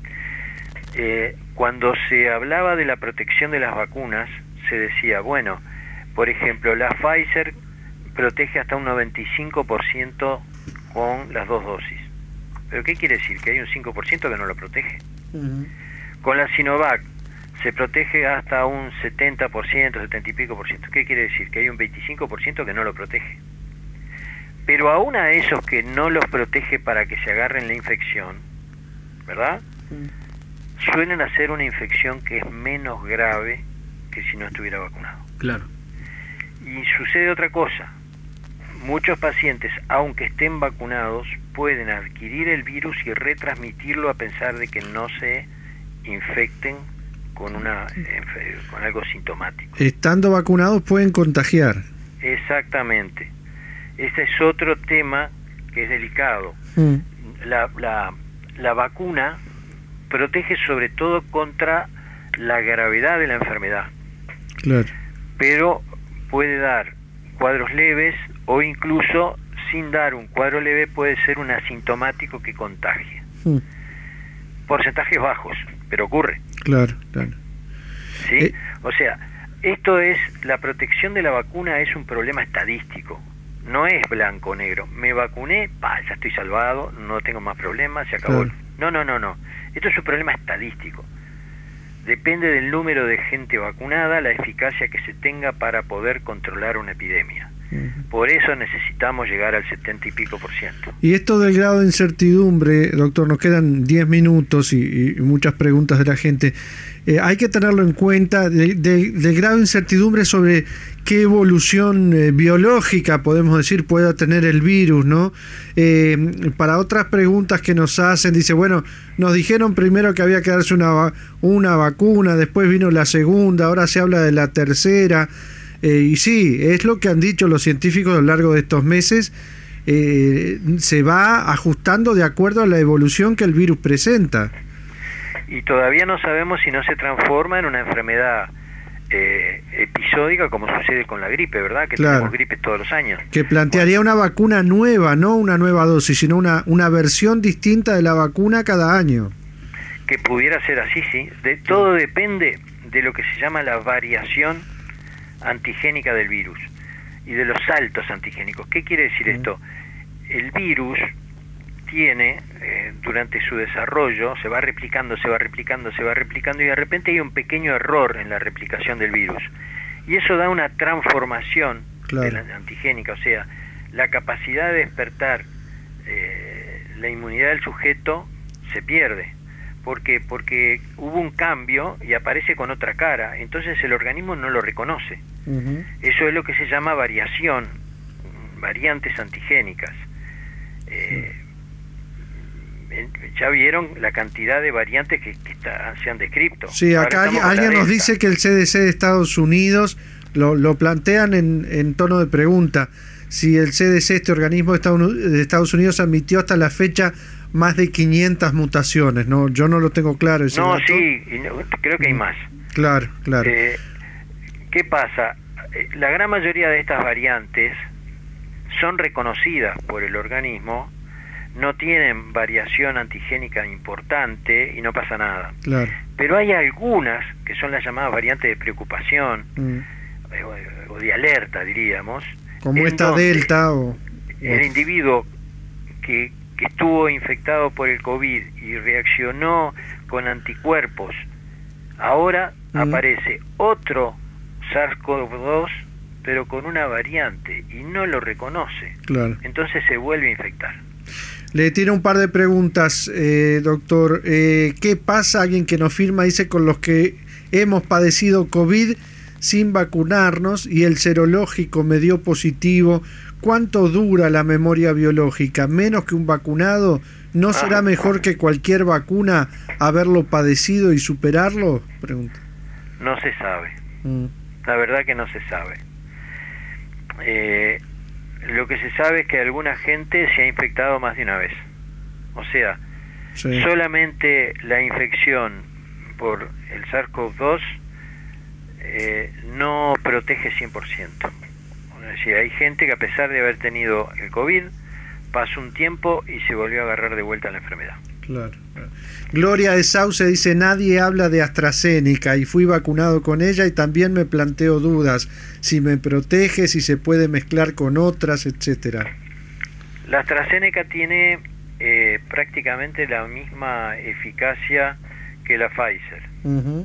Eh, cuando se hablaba de la protección de las vacunas, se decía, bueno, por ejemplo, la Pfizer protege hasta un noventa y cinco por ciento con las dos dosis. ¿Pero qué quiere decir? Que hay un cinco por ciento que no lo protege. Uh-huh. Con la Sinovac se protege hasta un setenta por ciento, setenta y pico por ciento. ¿Qué quiere decir? Que hay un veinticinco por ciento que no lo protege. Pero aún a esos que no los protege para que se agarren la infección, ¿verdad? Uh-huh. Suelen hacer una infección que es menos grave que si no estuviera vacunado.
Claro.
Y sucede otra cosa. Muchos pacientes, aunque estén vacunados, pueden adquirir el virus y retransmitirlo a pesar de que no se infecten con una con algo sintomático.
Estando vacunados pueden contagiar.
Exactamente. Ese es otro tema que es delicado. Mm. La, la, la vacuna protege sobre todo contra la gravedad de la enfermedad.
Claro.
Pero puede dar cuadros leves o incluso sin dar un cuadro leve puede ser un asintomático que contagie. Mm. Porcentajes bajos, pero ocurre.
Claro, claro.
¿Sí? Eh. O sea, esto es, la protección de la vacuna es un problema estadístico. No es blanco o negro. Me vacuné, pa, ya estoy salvado, no tengo más problemas, se acabó. Claro. No, no, no, no. Esto es un problema estadístico. Depende del número de gente vacunada, la eficacia que se tenga para poder controlar una epidemia. Por eso necesitamos llegar al setenta y pico por ciento.
Y esto del grado de incertidumbre, doctor, nos quedan diez minutos y, y muchas preguntas de la gente. Eh, hay que tenerlo en cuenta, de, de, del grado de incertidumbre sobre qué evolución eh, biológica, podemos decir, pueda tener el virus, ¿no? Eh, para otras preguntas que nos hacen, dice, bueno, nos dijeron primero que había que darse una, una vacuna, después vino la segunda, ahora se habla de la tercera. Eh, y sí, es lo que han dicho los científicos a lo largo de estos meses, eh, se va ajustando de acuerdo a la evolución que el virus presenta.
Y todavía no sabemos si no se transforma en una enfermedad eh, episódica como sucede con la gripe, ¿verdad? Que
claro,
tenemos gripes todos los años.
Que plantearía bueno. una vacuna nueva, no una nueva dosis, sino una, una versión distinta de la vacuna cada año.
Que pudiera ser así, sí. De, todo depende de lo que se llama la variación antigénica del virus y de los saltos antigénicos. ¿Qué quiere decir esto? El virus tiene, eh, durante su desarrollo, se va replicando, se va replicando, se va replicando y de repente hay un pequeño error en la replicación del virus. Y eso da una transformación claro. de la antigénica, o sea, la capacidad de despertar eh, la inmunidad del sujeto se pierde. ¿Por qué? Porque hubo un cambio y aparece con otra cara, entonces el organismo no lo reconoce. Uh-huh. Eso es lo que se llama variación, variantes antigénicas. Eh, ya vieron la cantidad de variantes que, que está, se han descrito.
Sí, acá alguien, alguien nos dice que el C D C de Estados Unidos, lo, lo plantean en, en tono de pregunta, si el C D C, este organismo de Estados Unidos, admitió hasta la fecha más de quinientas mutaciones, ¿no? Yo no lo tengo claro. Ese
no,
dato.
sí, creo que hay más.
Claro, claro.
Eh, ¿Qué pasa? La gran mayoría de estas variantes son reconocidas por el organismo, no tienen variación antigénica importante y no pasa nada.
Claro.
Pero hay algunas que son las llamadas variantes de preocupación mm. eh, o, o de alerta, diríamos.
Como esta Delta o...
El individuo que que estuvo infectado por el COVID y reaccionó con anticuerpos, ahora mm. aparece otro SARS-CoV dos, pero con una variante, y no lo reconoce.
Claro.
Entonces se vuelve a infectar.
Le tiro un par de preguntas, eh, doctor. Eh, ¿Qué pasa? Alguien que nos firma dice con los que hemos padecido COVID sin vacunarnos y el serológico me dio positivo. ¿Cuánto dura la memoria biológica? ¿Menos que un vacunado? ¿No será ah, mejor que cualquier vacuna haberlo padecido y superarlo? Pregunta.
No se sabe. Mm. La verdad que no se sabe. Eh, lo que se sabe es que alguna gente se ha infectado más de una vez. O sea, sí. solamente la infección por el SARS-CoV dos eh, no protege cien por ciento. Es decir, hay gente que a pesar de haber tenido el COVID, pasó un tiempo y se volvió a agarrar de vuelta la enfermedad.
Claro, claro. Gloria de Sauce dice, nadie habla de AstraZeneca y fui vacunado con ella y también me planteo dudas, si me protege, si se puede mezclar con otras, etcétera.
La AstraZeneca tiene eh, prácticamente la misma eficacia que la Pfizer. Uh-huh.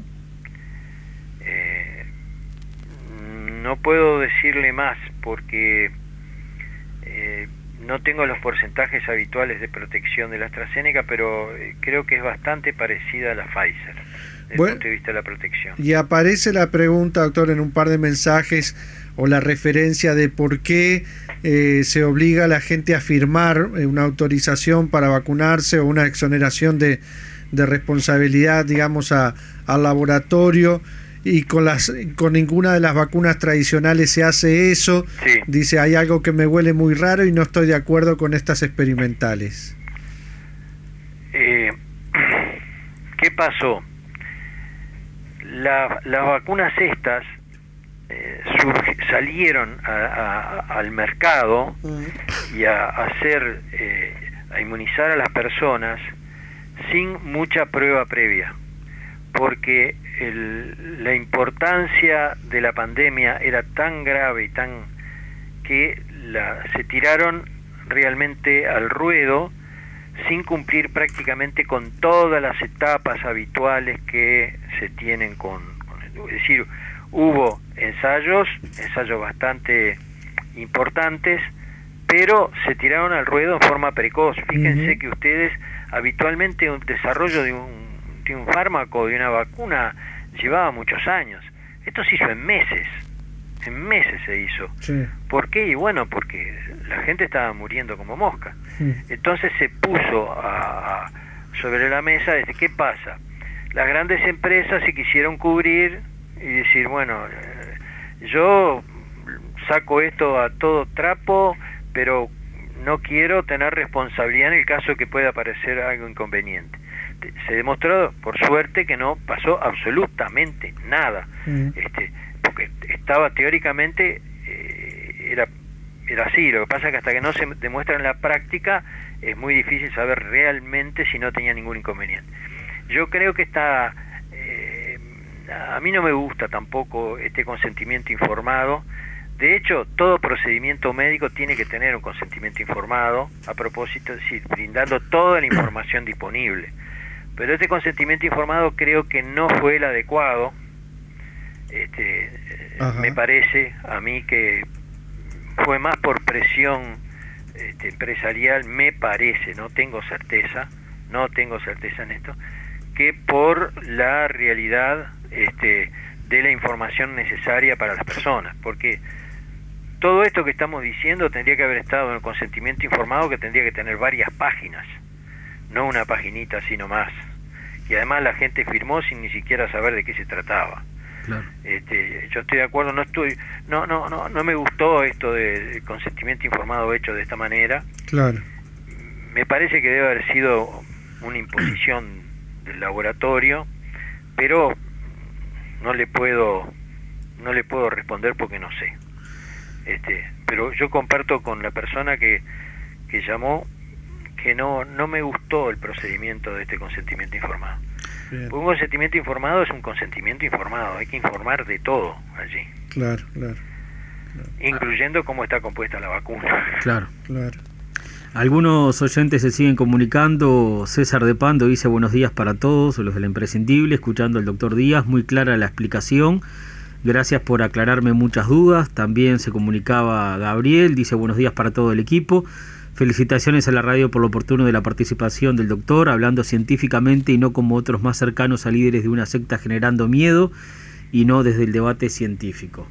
eh, no puedo decirle más porque eh, no tengo los porcentajes habituales de protección de la AstraZeneca, pero eh, creo que es bastante parecida a la Pfizer desde el punto de vista de la protección.
Y aparece la pregunta, doctor, en un par de mensajes o la referencia de por qué eh, se obliga a la gente a firmar una autorización para vacunarse o una exoneración de, de responsabilidad, digamos, a, al laboratorio. Y con las con ninguna de las vacunas tradicionales se hace eso.
Sí.
Dice, hay algo que me huele muy raro y no estoy de acuerdo con estas experimentales.
Eh, ¿Qué pasó? La, las vacunas estas eh, surg, salieron a, a, al mercado mm. y a, a hacer, eh, a inmunizar a las personas sin mucha prueba previa. Porque el, la importancia de la pandemia era tan grave y tan que la, se tiraron realmente al ruedo sin cumplir prácticamente con todas las etapas habituales que se tienen con, con es decir, hubo ensayos, ensayos bastante importantes, pero se tiraron al ruedo en forma precoz. Fíjense uh-huh. que ustedes habitualmente un desarrollo de un, de un fármaco, de una vacuna, llevaba muchos años. Esto se hizo en meses, en meses se hizo. Sí. ¿Por qué? Y bueno, porque la gente estaba muriendo como mosca. Sí. Entonces se puso a, a, sobre la mesa, desde ¿qué pasa? Las grandes empresas se quisieron cubrir y decir, bueno, eh, yo saco esto a todo trapo, pero no quiero tener responsabilidad en el caso que pueda aparecer algo inconveniente. Se demostró, por suerte, que no pasó absolutamente nada, mm. este, porque estaba teóricamente, eh, era, era así. Lo que pasa es que hasta que no se demuestra en la práctica es muy difícil saber realmente si no tenía ningún inconveniente. Yo creo que está, eh, a mí no me gusta tampoco este consentimiento informado. De hecho, todo procedimiento médico tiene que tener un consentimiento informado, a propósito, es decir, brindando toda la información disponible. Pero este consentimiento informado creo que no fue el adecuado. Este, me parece a mí que fue más por presión este, empresarial, me parece, no tengo certeza, no tengo certeza en esto, que por la realidad este, de la información necesaria para las personas, porque todo esto que estamos diciendo tendría que haber estado en el consentimiento informado, que tendría que tener varias páginas, no una paginita así nomás, y además la gente firmó sin ni siquiera saber de qué se trataba. Claro. Este, yo estoy de acuerdo, no estoy, no, no, no, no me gustó esto de, de consentimiento informado hecho de esta manera. Claro. Me parece que debe haber sido una imposición del laboratorio, pero no le puedo, no le puedo responder porque no sé. Este, pero yo comparto con la persona que, que llamó que no, no me gustó el procedimiento de este consentimiento informado. Un consentimiento informado es un consentimiento informado, hay que informar de todo allí. Claro, claro. claro. Incluyendo cómo está compuesta la vacuna.
Claro, claro. Algunos oyentes se siguen comunicando. César de Pando dice buenos días para todos, los del imprescindible, escuchando al doctor Díaz, muy clara la explicación. Gracias por aclararme muchas dudas. También se comunicaba Gabriel, dice buenos días para todo el equipo. Felicitaciones a la radio por lo oportuno de la participación del doctor, hablando científicamente y no como otros más cercanos a líderes de una secta generando miedo y no desde el debate científico.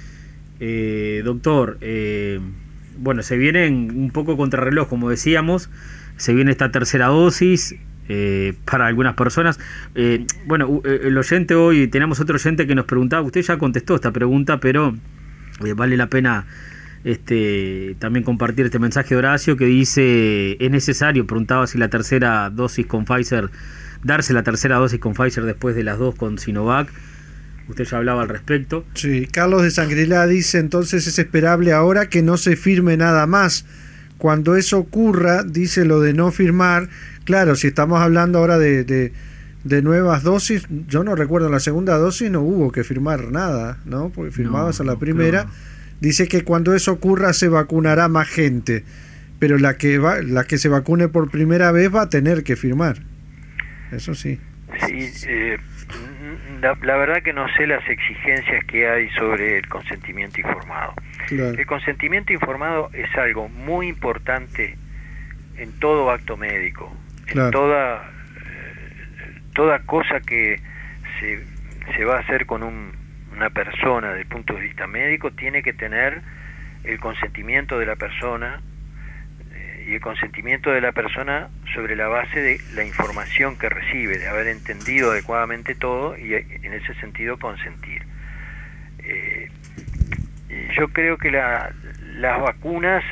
Eh, doctor, eh, bueno, se viene un poco contrarreloj, como decíamos, se viene esta tercera dosis eh, para algunas personas. Eh, bueno, el oyente hoy, tenemos otro oyente que nos preguntaba, usted ya contestó esta pregunta, pero eh, vale la pena este también compartir este mensaje de Horacio que dice, es necesario, preguntaba si la tercera dosis con Pfizer, darse la tercera dosis con Pfizer después de las dos con Sinovac. Usted ya hablaba al respecto.
Sí, Carlos de Sangrelá dice, entonces es esperable ahora que no se firme nada más. Cuando eso ocurra, dice lo de no firmar, claro, si estamos hablando ahora de, de, de nuevas dosis, yo no recuerdo, en la segunda dosis no hubo que firmar nada, ¿no? Porque firmabas no, a la primera. Claro. Dice que cuando eso ocurra se vacunará más gente, pero la que va, la que se vacune por primera vez va a tener que firmar. Eso sí.
Sí, eh, la, la verdad que no sé las exigencias que hay sobre el consentimiento informado. Claro. El consentimiento informado es algo muy importante en todo acto médico, claro. en toda eh, toda cosa que se, se va a hacer con un una persona desde el punto de vista médico, tiene que tener el consentimiento de la persona eh, y el consentimiento de la persona sobre la base de la información que recibe, de haber entendido adecuadamente todo y en ese sentido consentir. Eh, yo creo que la, las vacunas,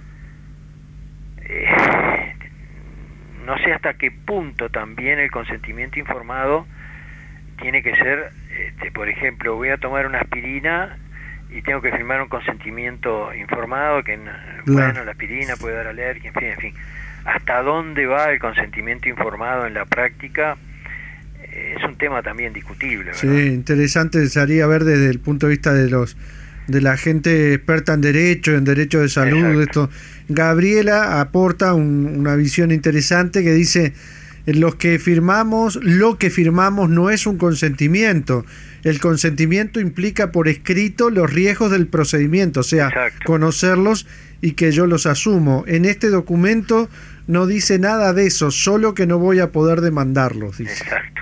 eh, no sé hasta qué punto también el consentimiento informado tiene que ser, este, por ejemplo, voy a tomar una aspirina y tengo que firmar un consentimiento informado que, bueno, la aspirina puede dar alergia, en fin, en fin. ¿Hasta dónde va el consentimiento informado en la práctica? Es un tema también discutible, ¿verdad?
Sí, interesante sería ver desde el punto de vista de los de la gente experta en derecho, en derecho de salud. Esto. Gabriela aporta un, una visión interesante que dice, los que firmamos, lo que firmamos no es un consentimiento. El consentimiento implica por escrito los riesgos del procedimiento, o sea, exacto, conocerlos y que yo los asumo. En este documento no dice nada de eso, solo que no voy a poder demandarlos, dice.
Exacto.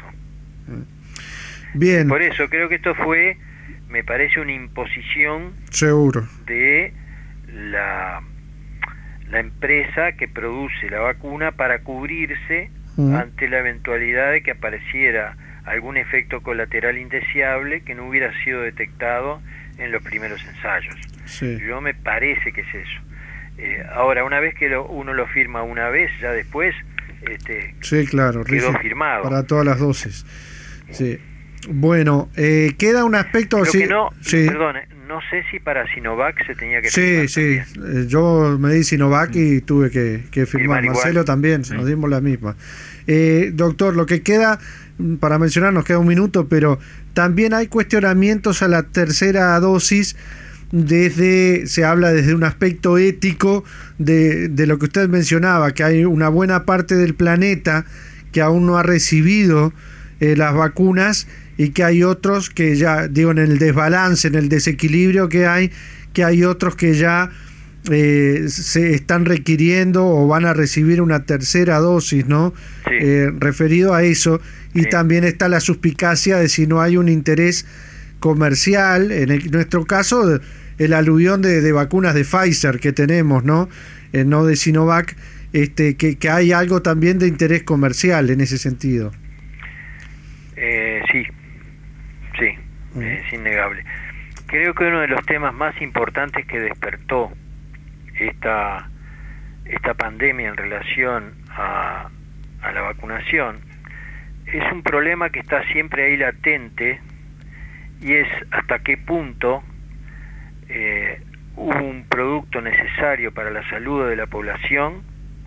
Bien.
Por eso creo que esto fue, me parece, una imposición
seguro
de la, la empresa que produce la vacuna para cubrirse uh-huh. ante la eventualidad de que apareciera algún efecto colateral indeseable que no hubiera sido detectado en los primeros ensayos.
Sí.
Yo me parece que es eso. Eh, ahora, una vez que lo, uno lo firma una vez, ya después este,
sí, claro,
quedó
Rizo,
firmado.
Para todas las dosis. Sí. Bueno, eh, queda un aspecto...
Creo
sí,
que no,
sí.
perdón, no sé si para Sinovac se tenía que
sí,
firmar.
Sí, sí. Yo me di Sinovac y tuve que, que firmar.
firmar
Marcelo
igual.
también,
sí.
Nos dimos la misma. Eh, doctor, lo que queda, para mencionar, nos queda un minuto, pero también hay cuestionamientos a la tercera dosis. Desde, se habla desde un aspecto ético de, de lo que usted mencionaba, que hay una buena parte del planeta que aún no ha recibido eh, las vacunas y que hay otros que ya, digo, en el desbalance, en el desequilibrio que hay, que hay otros que ya eh, se están requiriendo o van a recibir una tercera dosis, ¿no?
Sí.
Eh, referido a eso, y sí. También está la suspicacia de si no hay un interés comercial, en, el, en nuestro caso el aluvión de, de vacunas de Pfizer que tenemos, ¿no? Eh, no de Sinovac, este, que, que hay algo también de interés comercial en ese sentido.
Eh, sí, sí, mm. es innegable. Creo que uno de los temas más importantes que despertó esta, esta pandemia en relación a, a la vacunación es un problema que está siempre ahí latente, y es hasta qué punto eh, un producto necesario para la salud de la población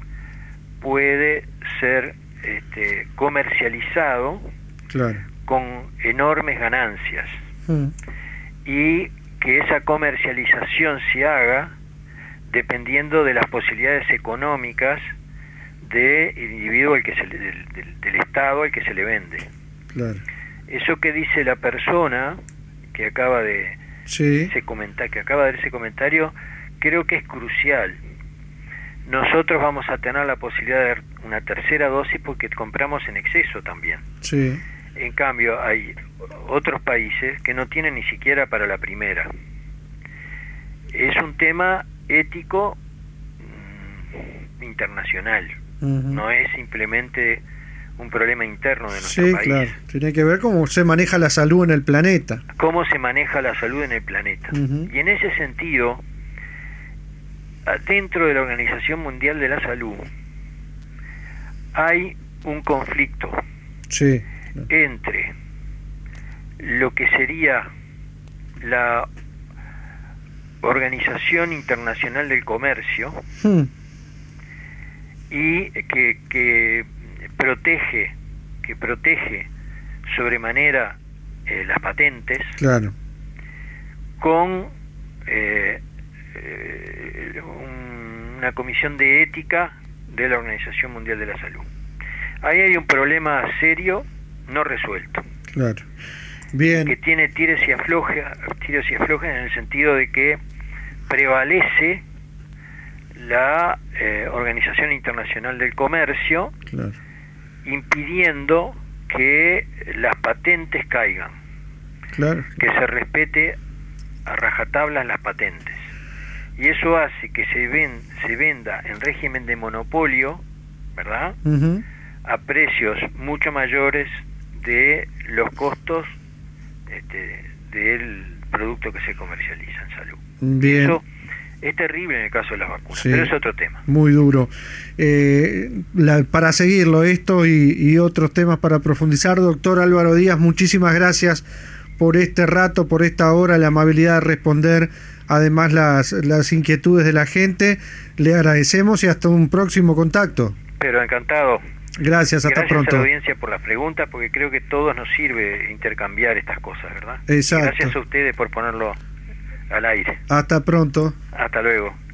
puede ser este, comercializado,
claro,
con enormes ganancias,
mm.
y que esa comercialización se haga dependiendo de las posibilidades económicas del individuo al que se le, del, del, del Estado al que se le vende.
Claro.
Eso que dice la persona que acaba de
sí.
ese comentar, que acaba de dar ese comentario, creo que es crucial. Nosotros vamos a tener la posibilidad de dar una tercera dosis porque compramos en exceso también.
Sí.
En cambio, hay otros países que no tienen ni siquiera para la primera. Es un tema ético mmm, internacional. Uh-huh. No es simplemente un problema interno de nuestro
sí,
país.
Claro. Tiene que ver cómo se maneja la salud en el planeta.
Cómo se maneja la salud en el planeta. Uh-huh. Y en ese sentido, dentro de la Organización Mundial de la Salud, hay un conflicto
sí, claro.
entre lo que sería la Organización Internacional del Comercio
hmm.
y que, que protege que protege sobremanera eh, las patentes,
claro,
con eh, eh, un, una comisión de ética de la Organización Mundial de la Salud. Ahí hay un problema serio no resuelto.
Claro. Bien.
Que tiene tiros y afloja, tiros y aflojas en el sentido de que prevalece la eh, Organización Internacional del Comercio,
claro,
impidiendo que las patentes caigan,
claro,
que se respete a rajatabla las patentes, y eso hace que se ven, se venda en régimen de monopolio, ¿verdad?
Uh-huh.
A precios mucho mayores de los costos este, del producto que se comercializa en salud.
Bien.
Eso es terrible en el caso de las vacunas,
sí,
pero es otro tema.
Muy duro. Eh, la, para seguirlo, esto y, y otros temas para profundizar, doctor Álvaro Díaz, muchísimas gracias por este rato, por esta hora, la amabilidad de responder además las, las inquietudes de la gente. Le agradecemos y hasta un próximo contacto.
Pero encantado.
Gracias, hasta
Gracias
pronto.
Gracias a la audiencia por las preguntas, porque creo que a todos nos sirve intercambiar estas cosas, ¿verdad?
Exacto.
Gracias a ustedes por ponerlo al aire.
Hasta pronto.
Hasta luego.